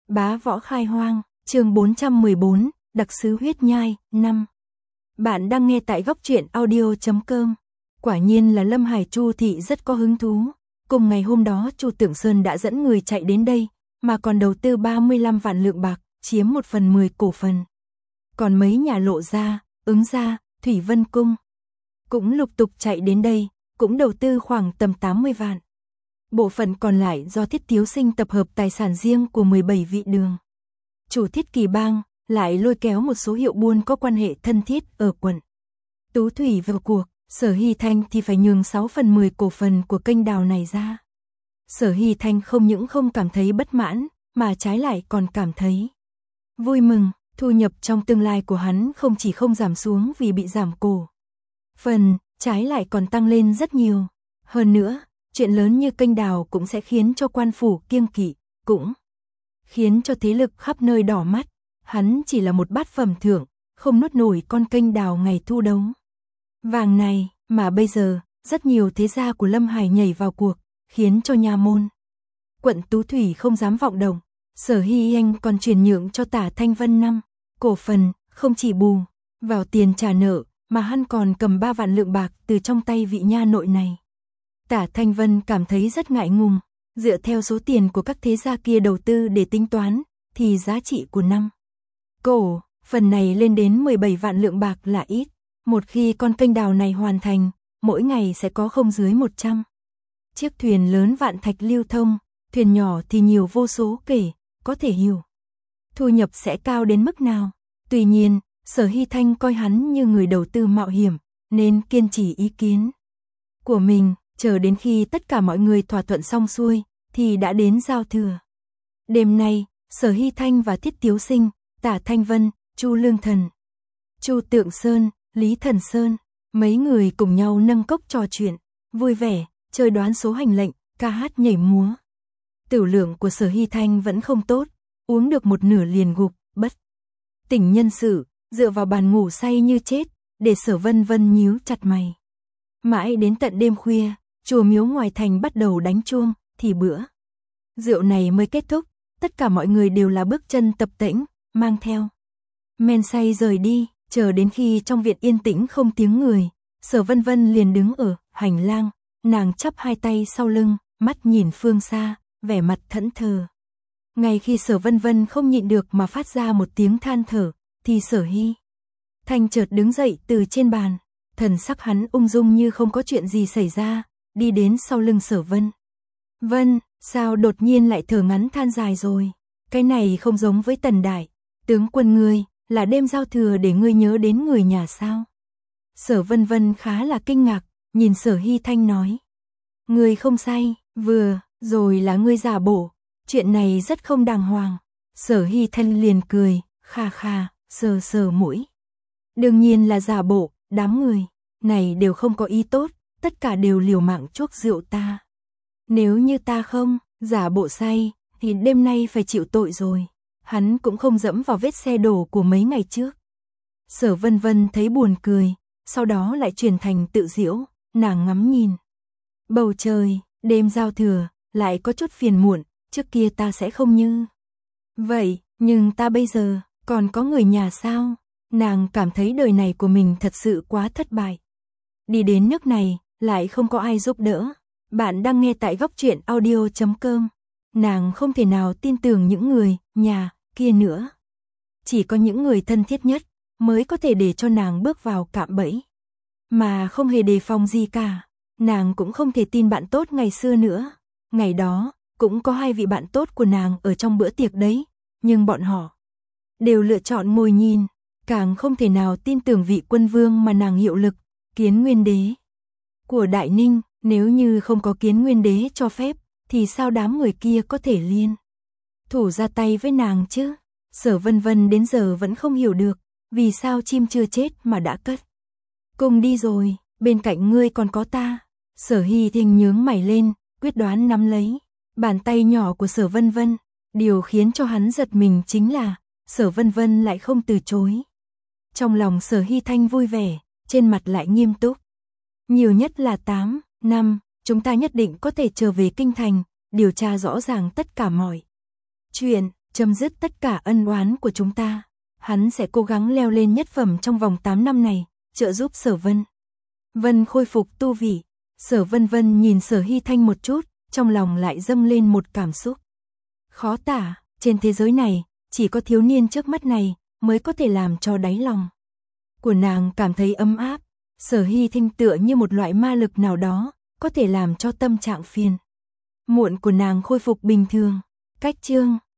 Bá võ khai hoang, chương 414, đặc sứ huyết nhai, 5. Bạn đang nghe tại góc truyện audio.com. Quả nhiên là Lâm Hải Chu thị rất có hứng thú. Cùng ngày hôm đó Chu Tượng Sơn đã dẫn người chạy đến đây, mà còn đầu tư 35 vạn lượng bạc, chiếm 1/10 cổ phần. Còn mấy nhà Lộ gia, Ứng gia, Thủy Vân Cung cũng lục tục chạy đến đây, cũng đầu tư khoảng tầm 80 vạn. Bộ phận còn lại do Thiết Tiếu Sinh tập hợp tài sản riêng của 17 vị đường chủ Thiết Kỳ Bang, lại lôi kéo một số hiệu buôn có quan hệ thân thiết ở quận Tú Thủy vào cuộc. Sở Hy Thanh thì phải nhường 6/10 cổ phần của kênh đào này ra. Sở Hy Thanh không những không cảm thấy bất mãn, mà trái lại còn cảm thấy vui mừng. Thu nhập trong tương lai của hắn không chỉ không giảm xuống vì bị giảm cổ phần, trái lại còn tăng lên rất nhiều. Hơn nữa, chuyện lớn như kênh đào cũng sẽ khiến cho quan phủ kiêng kỵ, cũng khiến cho thế lực khắp nơi đỏ mắt. Hắn chỉ là một bát phẩm thưởng, không nuốt nổi con kênh đào ngày thu đấu vàng này, mà bây giờ, rất nhiều thế gia của Lâm Hải nhảy vào cuộc, khiến cho nha môn quận Tú Thủy không dám vọng động. Sở Hy Anh còn chuyển nhượng cho Tả Thanh Vân 5 cổ phần, không chỉ bù vào tiền trả nợ, mà hắn còn cầm 3 vạn lượng bạc từ trong tay vị nha nội này. Tả Thanh Vân cảm thấy rất ngại ngùng, dựa theo số tiền của các thế gia kia đầu tư để tính toán, thì giá trị của 5 cổ phần này lên đến 17 vạn lượng bạc là ít. Một khi con kênh đào này hoàn thành, mỗi ngày sẽ có không dưới 100 chiếc thuyền lớn vạn thạch lưu thông, thuyền nhỏ thì nhiều vô số kể, có thể hiểu thu nhập sẽ cao đến mức nào. Tuy nhiên, Sở Hy Thanh coi hắn như người đầu tư mạo hiểm, nên kiên trì ý kiến của mình, chờ đến khi tất cả mọi người thỏa thuận xong xuôi, thì đã đến giao thừa. Đêm nay, Sở Hy Thanh và Thiết Tiếu Sinh, Tả Thanh Vân, Chu Lương Thần, Chu Tượng Sơn, Lý Thần Sơn, mấy người cùng nhau nâng cốc trò chuyện, vui vẻ, chơi đoán số hành lệnh, ca hát nhảy múa. Tửu lượng của Sở Hy Thanh vẫn không tốt, uống được một nửa liền gục, bất tỉnh nhân sự, dựa vào bàn ngủ say như chết, để Sở Vân Vân nhíu chặt mày. Mãi đến tận đêm khuya, chùa miếu ngoài thành bắt đầu đánh chuông, thì bữa rượu này mới kết thúc. Tất cả mọi người đều là bước chân tập tễnh, mang theo men say rời đi. Chờ đến khi trong viện yên tĩnh không tiếng người, Sở Vân Vân liền đứng ở hành lang, nàng chắp hai tay sau lưng, mắt nhìn phương xa, vẻ mặt thẫn thờ. Ngay khi Sở Vân Vân không nhịn được mà phát ra một tiếng than thở, thì Sở Hy Thanh chợt đứng dậy từ trên bàn, thần sắc hắn ung dung như không có chuyện gì xảy ra, đi đến sau lưng Sở Vân Vân. Sao đột nhiên lại thở ngắn than dài rồi? Cái này không giống với Tần đại tướng quân ngươi, là đêm giao thừa để ngươi nhớ đến người nhà sao? Sở Vân Vân khá là kinh ngạc, nhìn Sở Hy Thanh nói. Ngươi không say, vừa rồi là ngươi giả bộ, chuyện này rất không đàng hoàng. Sở Hy Thanh liền cười, kha kha, sờ sờ mũi. Đương nhiên là giả bộ, đám người này đều không có ý tốt, tất cả đều liều mạng chuốc rượu ta. Nếu như ta không giả bộ say, thì đêm nay phải chịu tội rồi. Hắn cũng không dẫm vào vết xe đổ của mấy ngày trước. Sở Vân Vân thấy buồn cười, sau đó lại chuyển thành tự giễu, nàng ngắm nhìn bầu trời, đêm giao thừa, lại có chút phiền muộn, trước kia ta sẽ không như vậy, nhưng ta bây giờ, còn có người nhà sao? Nàng cảm thấy đời này của mình thật sự quá thất bại. Đi đến nước này, lại không có ai giúp đỡ. Bạn đang nghe tại góc truyện audio.com. Nàng không thể nào tin tưởng những người nhà kia nữa. Chỉ có những người thân thiết nhất mới có thể để cho nàng bước vào cạm bẫy, mà không hề đề phòng gì cả. Nàng cũng không thể tin bạn tốt ngày xưa nữa. Ngày đó, cũng có 2 vị bạn tốt của nàng ở trong bữa tiệc đấy, nhưng bọn họ đều lựa chọn ngồi nhìn. Càng không thể nào tin tưởng vị quân vương mà nàng hiệu lực, Kiến Nguyên Đế của Đại Ninh. Nếu như không có Kiến Nguyên Đế cho phép, thì sao đám người kia có thể liên thủ ra tay với nàng chứ? Sở Vân Vân đến giờ vẫn không hiểu được, vì sao chim chưa chết mà đã cất cung đi rồi, bên cạnh ngươi còn có ta. Sở Hy Thanh nhướng mày lên, quyết đoán nắm lấy bàn tay nhỏ của Sở Vân Vân. Điều khiến cho hắn giật mình chính là, Sở Vân Vân lại không từ chối. Trong lòng Sở Hy Thanh vui vẻ, trên mặt lại nghiêm túc. Nhiều nhất là 8 năm, chúng ta nhất định có thể trở về kinh thành, điều tra rõ ràng tất cả mọi chuyện. chấm dứt tất cả ân oán của chúng ta. Hắn sẽ cố gắng leo lên nhất phẩm trong vòng 8 năm này, trợ giúp Sở Vân Vân khôi phục tu vi. Sở Vân Vân nhìn Sở Hy Thanh một chút, trong lòng lại dâng lên một cảm xúc khó tả. Trên thế giới này, chỉ có thiếu niên trước mắt này mới có thể làm cho đáy lòng của nàng cảm thấy ấm áp. Sở Hy Thanh tựa như một loại ma lực nào đó, có thể làm cho tâm trạng phiền muộn của nàng khôi phục bình thường. Cách chương